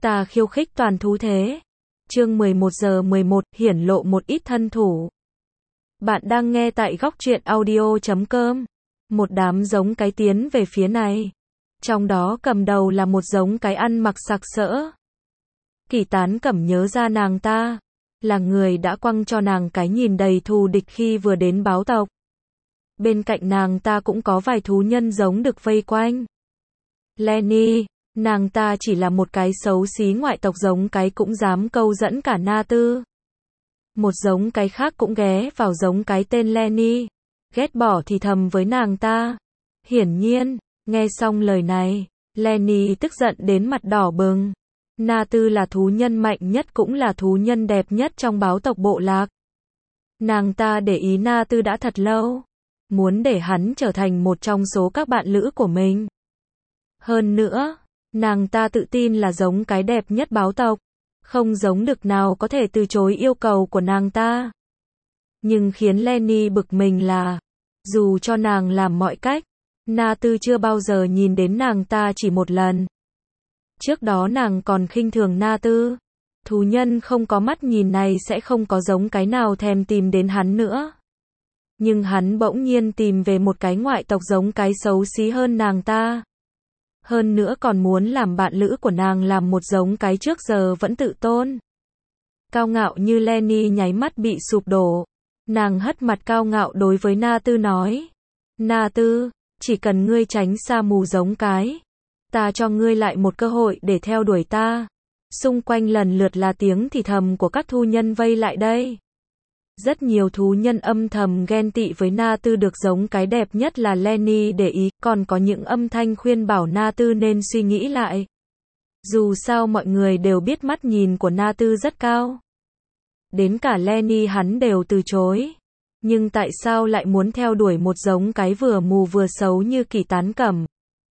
Ta khiêu khích toàn thú thế. Chương 11:11, hiển lộ một ít thân thủ. Bạn đang nghe tại góc truyện audio.com. Một đám giống cái tiến về phía này. Trong đó cầm đầu là một giống cái ăn mặc sặc sỡ. Kỳ Tán Cẩm nhớ ra nàng ta là người đã quăng cho nàng cái nhìn đầy thù địch khi vừa đến báo tộc. Bên cạnh nàng ta cũng có vài thú nhân giống được vây quanh. Lenny, nàng ta chỉ là một cái xấu xí ngoại tộc giống cái cũng dám câu dẫn cả Na Tư. Một giống cái khác cũng ghé vào giống cái tên Lenny, ghét bỏ thì thầm với nàng ta. Hiển nhiên, nghe xong lời này, Lenny tức giận đến mặt đỏ bừng. Na Tư là thú nhân mạnh nhất cũng là thú nhân đẹp nhất trong báo tộc bộ lạc. Nàng ta để ý Na Tư đã thật lâu, muốn để hắn trở thành một trong số các bạn lữ của mình. Hơn nữa, nàng ta tự tin là giống cái đẹp nhất báo tộc, không giống đực nào có thể từ chối yêu cầu của nàng ta. Nhưng khiến Lenny bực mình là, dù cho nàng làm mọi cách, Na Tư chưa bao giờ nhìn đến nàng ta chỉ một lần. Trước đó nàng còn khinh thường Na Tư. Thú nhân không có mắt nhìn này sẽ không có giống cái nào thèm tìm đến hắn nữa. Nhưng hắn bỗng nhiên tìm về một cái ngoại tộc giống cái xấu xí hơn nàng ta. Hơn nữa còn muốn làm bạn lữ của nàng, làm một giống cái trước giờ vẫn tự tôn cao ngạo như Lenny nháy mắt bị sụp đổ. Nàng hất mặt cao ngạo đối với Na Tư nói. Na Tư, chỉ cần ngươi tránh xa mù giống cái, ta cho ngươi lại một cơ hội để theo đuổi ta. Xung quanh lần lượt là tiếng thì thầm của các thú nhân vây lại đây. Rất nhiều thú nhân âm thầm ghen tị với Na Tư được giống cái đẹp nhất là Lenny để ý, còn có những âm thanh khuyên bảo Na Tư nên suy nghĩ lại. Dù sao mọi người đều biết mắt nhìn của Na Tư rất cao. Đến cả Lenny hắn đều từ chối. Nhưng tại sao lại muốn theo đuổi một giống cái vừa mù vừa xấu như Kỳ Tán Cẩm?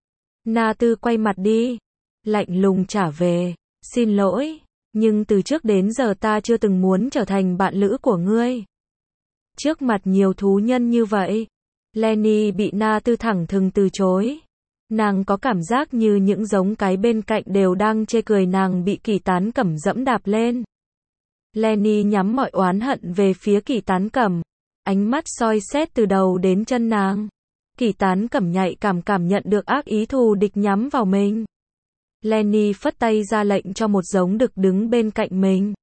Na Tư quay mặt đi, lạnh lùng trả về. Xin lỗi, nhưng từ trước đến giờ ta chưa từng muốn trở thành bạn lữ của ngươi. Trước mặt nhiều thú nhân như vậy, Lenny bị Na Tư thẳng thừng từ chối. Nàng có cảm giác như những giống cái bên cạnh đều đang chê cười nàng bị Kỳ Tán Cẩm dẫm đạp lên. Lenny nhắm mọi oán hận về phía Kỳ Tán Cẩm, ánh mắt soi xét từ đầu đến chân nàng. Kỳ Tán Cẩm nhạy cảm nhận được ác ý thù địch nhắm vào mình. Lenny phất tay ra lệnh cho một giống đực đứng bên cạnh mình.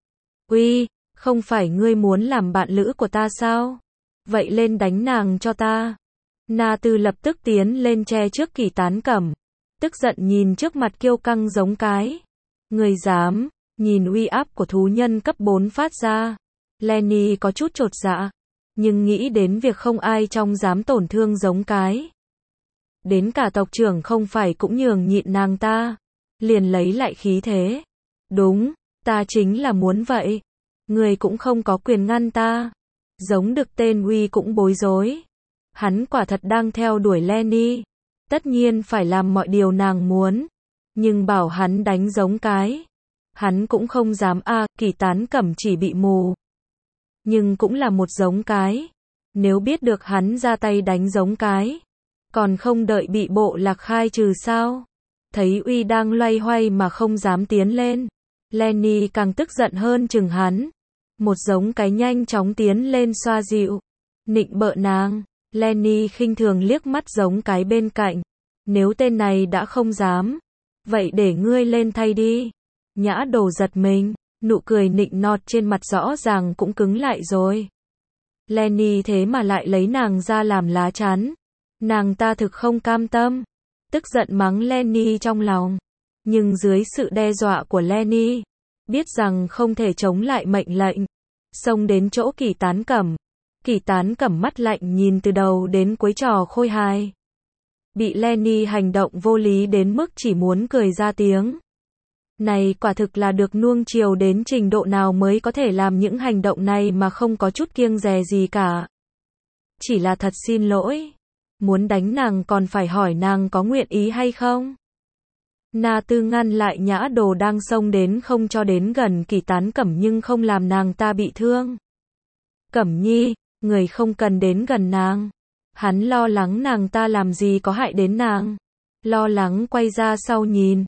Uy, không phải ngươi muốn làm bạn lữ của ta sao? Vậy lên đánh nàng cho ta. Na Tư lập tức tiến lên che trước Kỳ Tán Cẩm, tức giận nhìn trước mặt kiêu căng giống cái. Ngươi dám? Nhìn uy áp của thú nhân cấp 4 phát ra, Lenny có chút chột dạ, nhưng nghĩ đến việc không ai trong dám tổn thương giống cái. Đến cả tộc trưởng không phải cũng nhường nhịn nàng ta, liền lấy lại khí thế. Đúng, ta chính là muốn vậy. Người cũng không có quyền ngăn ta. Giống đực tên Uy cũng bối rối. Hắn quả thật đang theo đuổi Lenny. Tất nhiên phải làm mọi điều nàng muốn. Nhưng bảo hắn đánh giống cái, hắn cũng không dám. Kỳ Tán Cẩm chỉ bị mù, nhưng cũng là một giống cái. Nếu biết được hắn ra tay đánh giống cái, còn không đợi bị bộ lạc khai trừ sao? Thấy Uy đang loay hoay mà không dám tiến lên, Lenny càng tức giận hơn chừng hắn. Một giống cái nhanh chóng tiến lên xoa dịu, nịnh bợ nàng. Lenny khinh thường liếc mắt giống cái bên cạnh. Nếu tên này đã không dám, vậy để ngươi lên thay đi. Nhã Đồ giật mình, nụ cười nịnh nọt trên mặt rõ ràng cũng cứng lại rồi. Lenny thế mà lại lấy nàng ra làm lá chắn. Nàng ta thực không cam tâm, tức giận mắng Lenny trong lòng. Nhưng dưới sự đe dọa của Lenny, biết rằng không thể chống lại mệnh lệnh, xông đến chỗ Kỳ Tán Cẩm. Kỳ Tán Cẩm mắt lạnh nhìn từ đầu đến cuối trò khôi hài. Bị Lenny hành động vô lý đến mức chỉ muốn cười ra tiếng. Này quả thực là được nuông chiều đến trình độ nào mới có thể làm những hành động này mà không có chút kiêng dè gì cả. Chỉ là thật xin lỗi. Muốn đánh nàng còn phải hỏi nàng có nguyện ý hay không. Na Tư ngăn lại Nhã Đồ đang xông đến không cho đến gần Kỳ Tán Cẩm nhưng không làm nàng ta bị thương. Cẩm Nhi, người không cần đến gần nàng. Hắn lo lắng nàng ta làm gì có hại đến nàng. Lo lắng quay ra sau nhìn.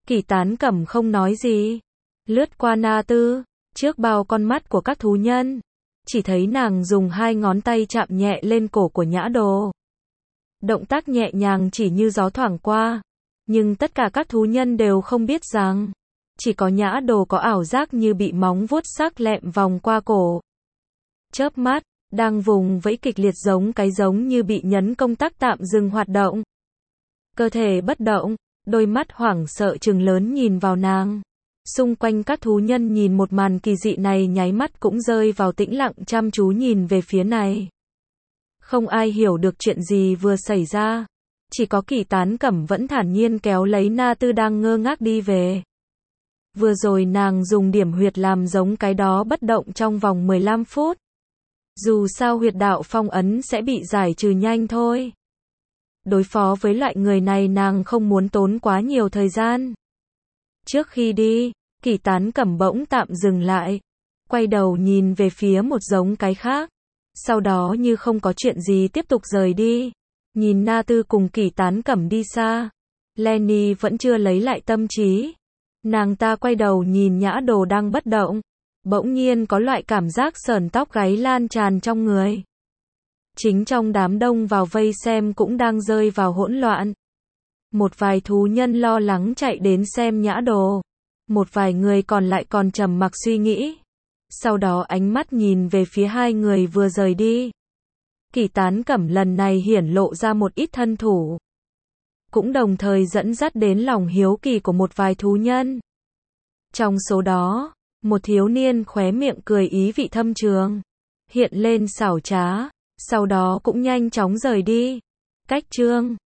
Kỷ Tán Cẩm không nói gì. Lướt qua Na Tư, trước bao con mắt của các thú nhân. Chỉ thấy nàng dùng 2 ngón tay chạm nhẹ lên cổ của Nhã Đồ. Động tác nhẹ nhàng chỉ như gió thoảng qua. Nhưng tất cả các thú nhân đều không biết rằng, chỉ có Nhã Đồ có ảo giác như bị móng vuốt sắc lẹm vòng qua cổ. Chớp mắt, đang vùng vẫy kịch liệt giống như bị nhấn công tắc tạm dừng hoạt động. Cơ thể bất động, đôi mắt hoảng sợ trừng lớn nhìn vào nàng. Xung quanh các thú nhân nhìn một màn kỳ dị này nháy mắt cũng rơi vào tĩnh lặng chăm chú nhìn về phía này. Không ai hiểu được chuyện gì vừa xảy ra. Chỉ có Kỷ Tán Cẩm vẫn thản nhiên kéo lấy Na Tư đang ngơ ngác đi về. Vừa rồi nàng dùng điểm huyệt làm giống cái đó bất động trong vòng 15 phút. Dù sao huyệt đạo phong ấn sẽ bị giải trừ nhanh thôi. Đối phó với loại người này nàng không muốn tốn quá nhiều thời gian. Trước khi đi, Kỷ Tán Cẩm bỗng tạm dừng lại. Quay đầu nhìn về phía một giống cái khác. Sau đó như không có chuyện gì tiếp tục rời đi. Nhìn Na Tư cùng Kỷ Tán Cẩm đi xa. Lenny vẫn chưa lấy lại tâm trí. Nàng ta quay đầu nhìn Nhã Đồ đang bất động. Bỗng nhiên có loại cảm giác sởn tóc gáy lan tràn trong người. Chính trong đám đông vào vây xem cũng đang rơi vào hỗn loạn. Một vài thú nhân lo lắng chạy đến xem Nhã Đồ. Một vài người còn lại còn trầm mặc suy nghĩ. Sau đó ánh mắt nhìn về phía 2 người vừa rời đi. Kỷ Tán Cẩm lần này hiển lộ ra một ít thân thủ. Cũng đồng thời dẫn dắt đến lòng hiếu kỳ của một vài thú nhân. Trong số đó, một thiếu niên khóe miệng cười ý vị thâm trường. Hiện lên xảo trá. Sau đó cũng nhanh chóng rời đi. Cách chương